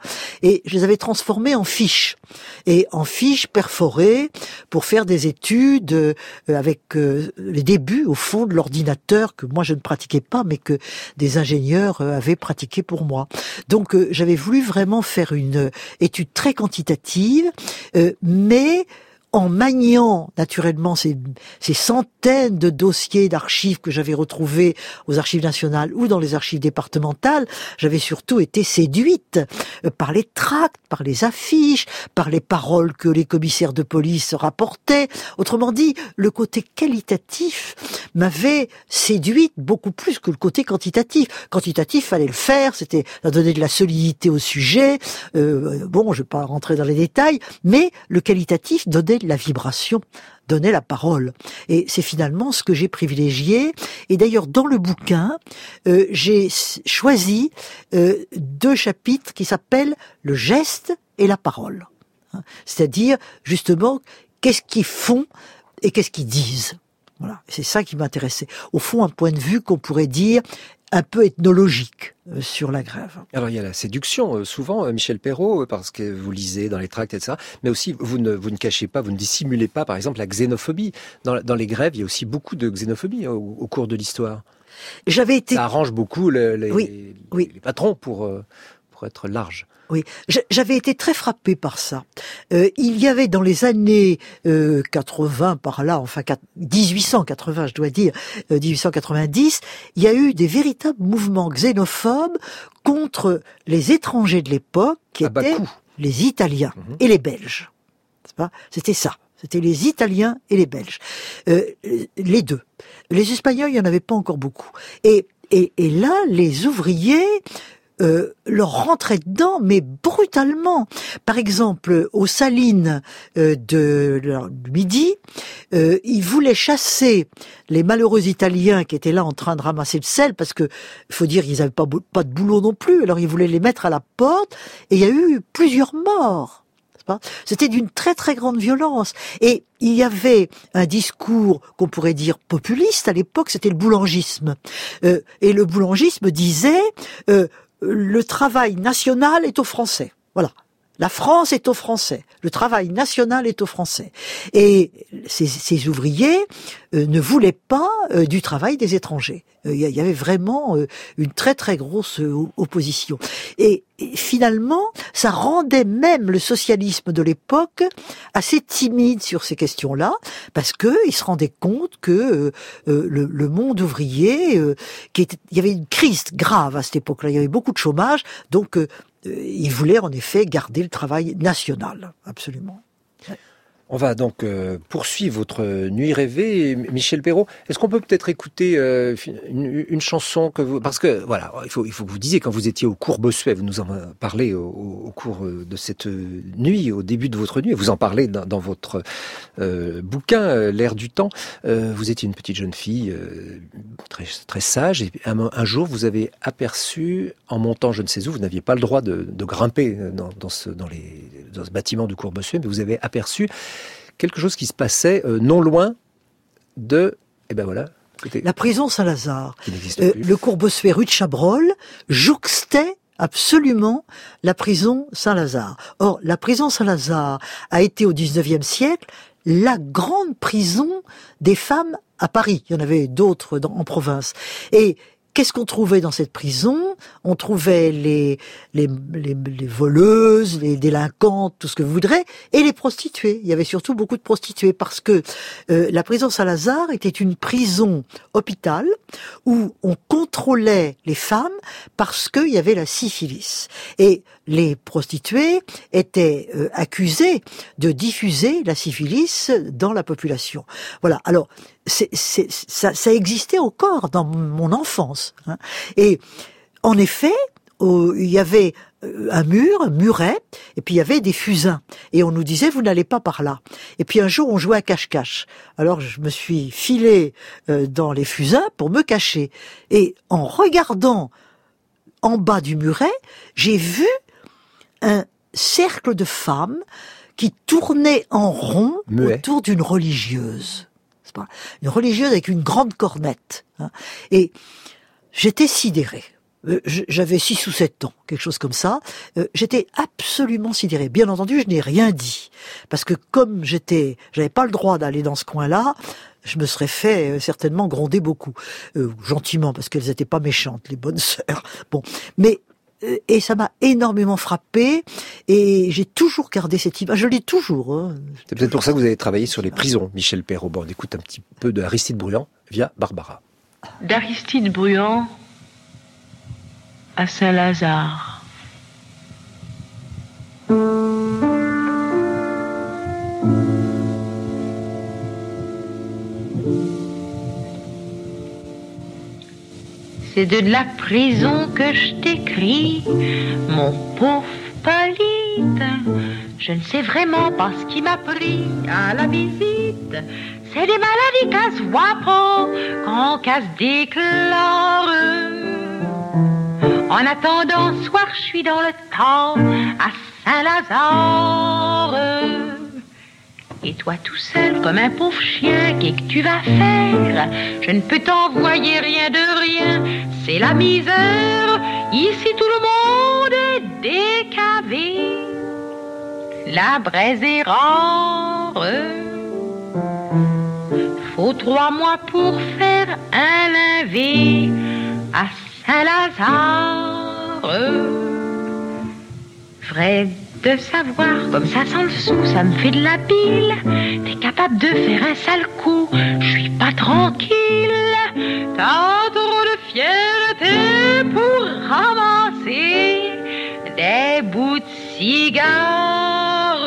Et je les avais transformés en fiches, et en fiches perforées pour faire des études euh, avec euh, les débuts au fond de l'ordinateur que moi je ne pratiquais pas, mais que des ingénieurs euh, avaient pratiqué pour moi. Donc euh, j'avais voulu vraiment faire une euh, étude très quantitative, euh, mais en maniant naturellement ces, ces centaines de dossiers d'archives que j'avais retrouvés aux archives nationales ou dans les archives départementales, j'avais surtout été séduite par les tracts, par les affiches, par les paroles que les commissaires de police rapportaient. Autrement dit, le côté qualitatif m'avait séduite beaucoup plus que le côté quantitatif. Quantitatif, fallait le faire, c'était donner de la solidité au sujet. Euh, bon, je ne vais pas rentrer dans les détails, mais le qualitatif donnait la vibration, donnait la parole. Et c'est finalement ce que j'ai privilégié. Et d'ailleurs, dans le bouquin, euh, j'ai choisi euh, deux chapitres qui s'appellent « Le geste et la parole ». C'est-à-dire, justement, qu'est-ce qu'ils font et qu'est-ce qu'ils disent. Voilà, c'est ça qui m'intéressait. Au fond, un point de vue qu'on pourrait dire un peu ethnologique euh, sur la grève. Alors il y a la séduction, euh, souvent, euh, Michel Perrault, parce que vous lisez dans les tracts, et cetera. Mais aussi, vous ne, vous ne cachez pas, vous ne dissimulez pas, par exemple, la xénophobie. Dans, dans les grèves, il y a aussi beaucoup de xénophobie au, au cours de l'histoire. J'avais été... Ça arrange beaucoup le, les, oui, les, oui. les patrons pour, euh, pour être large. Oui, j'avais été très frappée par ça. Euh, il y avait dans les années euh, quatre-vingts, par là, enfin dix-huit cent quatre-vingts, je dois dire, euh, dix-huit cent quatre-vingt-dix, il y a eu des véritables mouvements xénophobes contre les étrangers de l'époque, qui à étaient les Italiens mmh. et les Belges. C'est pas ? C'était ça. C'était les Italiens et les Belges. Euh, les deux. Les Espagnols, il n'y en avait pas encore beaucoup. Et, et, et là, les ouvriers... euh, leur rentrait dedans, mais brutalement. Par exemple, aux salines euh, de, de Midi, euh, ils voulaient chasser les malheureux Italiens qui étaient là en train de ramasser le sel, parce que il faut dire qu'ils n'avaient pas, pas de boulot non plus, alors ils voulaient les mettre à la porte, et il y a eu plusieurs morts. C'était d'une très très grande violence. Et il y avait un discours qu'on pourrait dire populiste à l'époque, c'était le boulangisme. Euh, et le boulangisme disait euh, le travail national est aux Français. Voilà. La France est aux Français. Le travail national est aux Français. Et ces, ces ouvriers euh, ne voulaient pas euh, du travail des étrangers. Il euh, y avait vraiment euh, une très très grosse euh, opposition. Et, et finalement, ça rendait même le socialisme de l'époque assez timide sur ces questions-là, parce que ils se rendaient compte que euh, euh, le, le monde ouvrier, euh, qui était, il y avait une crise grave à cette époque-là. Il y avait beaucoup de chômage, donc euh, il voulait en effet garder le travail national, absolument. On va donc euh, poursuivre votre nuit rêvée, Michel Perrault. Est-ce qu'on peut peut-être écouter euh, une, une chanson que vous... Parce que, voilà, il faut, il faut que vous disiez, quand vous étiez au cours Bossuet, vous nous en parlez au, au cours de cette nuit, au début de votre nuit, vous en parlez dans, dans votre euh, bouquin, L'air du temps. Euh, vous étiez une petite jeune fille euh, très, très sage, et un, un jour, vous avez aperçu, en montant je ne sais où, vous n'aviez pas le droit de, de grimper dans, dans, ce, dans, les, dans ce bâtiment du cours Bossuet, mais vous avez aperçu quelque chose qui se passait euh, non loin de... Eh ben voilà. C'était... La prison Saint-Lazare. Qui n'existe euh, plus. Le cours Bossuet rue de Chabrol jouxtait absolument la prison Saint-Lazare. Or, la prison Saint-Lazare a été au dix-neuvième siècle la grande prison des femmes à Paris. Il y en avait d'autres dans, en province. Et qu'est-ce qu'on trouvait dans cette prison? On trouvait les, les, les, les voleuses, les délinquantes, tout ce que vous voudrez, et les prostituées. Il y avait surtout beaucoup de prostituées, parce que euh, la prison Saint-Lazare était une prison hôpital où on contrôlait les femmes parce qu'il y avait la syphilis. Et les prostituées étaient euh, accusées de diffuser la syphilis dans la population. Voilà. Alors, c'est, c'est, ça, ça existait encore dans mon enfance. Hein. Et en effet, au, il y avait un mur, un muret, et puis il y avait des fusains. Et on nous disait, vous n'allez pas par là. Et puis un jour, on jouait à cache-cache. Alors je me suis filé euh, dans les fusains pour me cacher. Et en regardant en bas du muret, j'ai vu un cercle de femmes qui tournaient en rond Muet. autour d'une religieuse. C'est pas une religieuse avec une grande cornette. Hein. Et j'étais sidéré. Euh, j'avais six ou sept ans, quelque chose comme ça. Euh, j'étais absolument sidéré. Bien entendu, je n'ai rien dit. Parce que comme j'étais, j'avais pas le droit d'aller dans ce coin-là, je me serais fait euh, certainement gronder beaucoup. Euh, gentiment, parce qu'elles étaient pas méchantes, les bonnes sœurs. Bon. Mais, euh, et ça m'a énormément frappé, et j'ai toujours gardé cette image. Je l'ai toujours. Hein. C'est peut-être pour ça que vous avez travaillé sur les prisons, Michel Perrault. Bon, on écoute un petit peu de Aristide Bruand via Barbara. D'Aristide Bruand à Saint-Lazare. C'est de la prison que je t'écris, mon pauvre Palite. Je ne sais vraiment pas ce qui m'a pris à la visite. C'est des maladies qu'à se voit pas quand qu'à se déclare. En attendant, ce soir, je suis dans le temps à Saint-Lazare. Et toi tout seul, comme un pauvre chien, qu'est-ce que tu vas faire? Je ne peux t'envoyer rien de rien, c'est la misère. Ici, tout le monde est décavé. La braise est rare. Faut trois mois pour faire un linvé à Saint-Lazare. Vrai de savoir, comme ça sans le sou, ça me fait de la bile. T'es capable de faire un sale coup, je suis pas tranquille. T'as trop de fierté pour ramasser des bouts de cigares.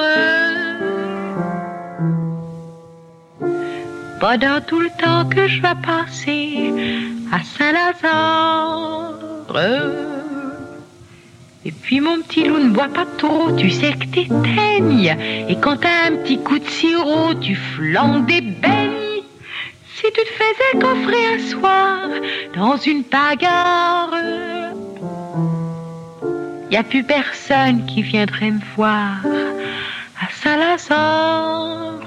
Pendant tout le temps que je vais passer à Saint-Lazare, Et puis mon petit loup, ne bois pas trop, tu sais que t'éteignes. Et quand t'as un petit coup de sirop, tu flanques des beignes. Si tu te faisais coffrer un soir dans une bagarre, y a plus personne qui viendrait me voir à Saint-Lazare.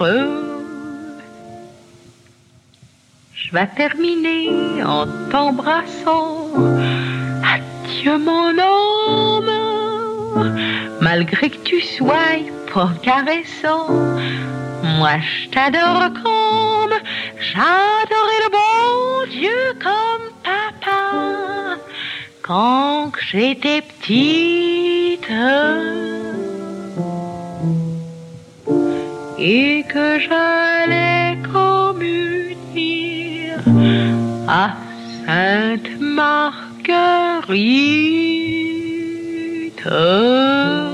Je vais terminer en t'embrassant. Adieu mon homme, malgré que tu sois pas caressant. Moi je t'adore comme j'adorais le bon Dieu comme papa quand j'étais petite et que j'allais communir à Sainte Marguerite.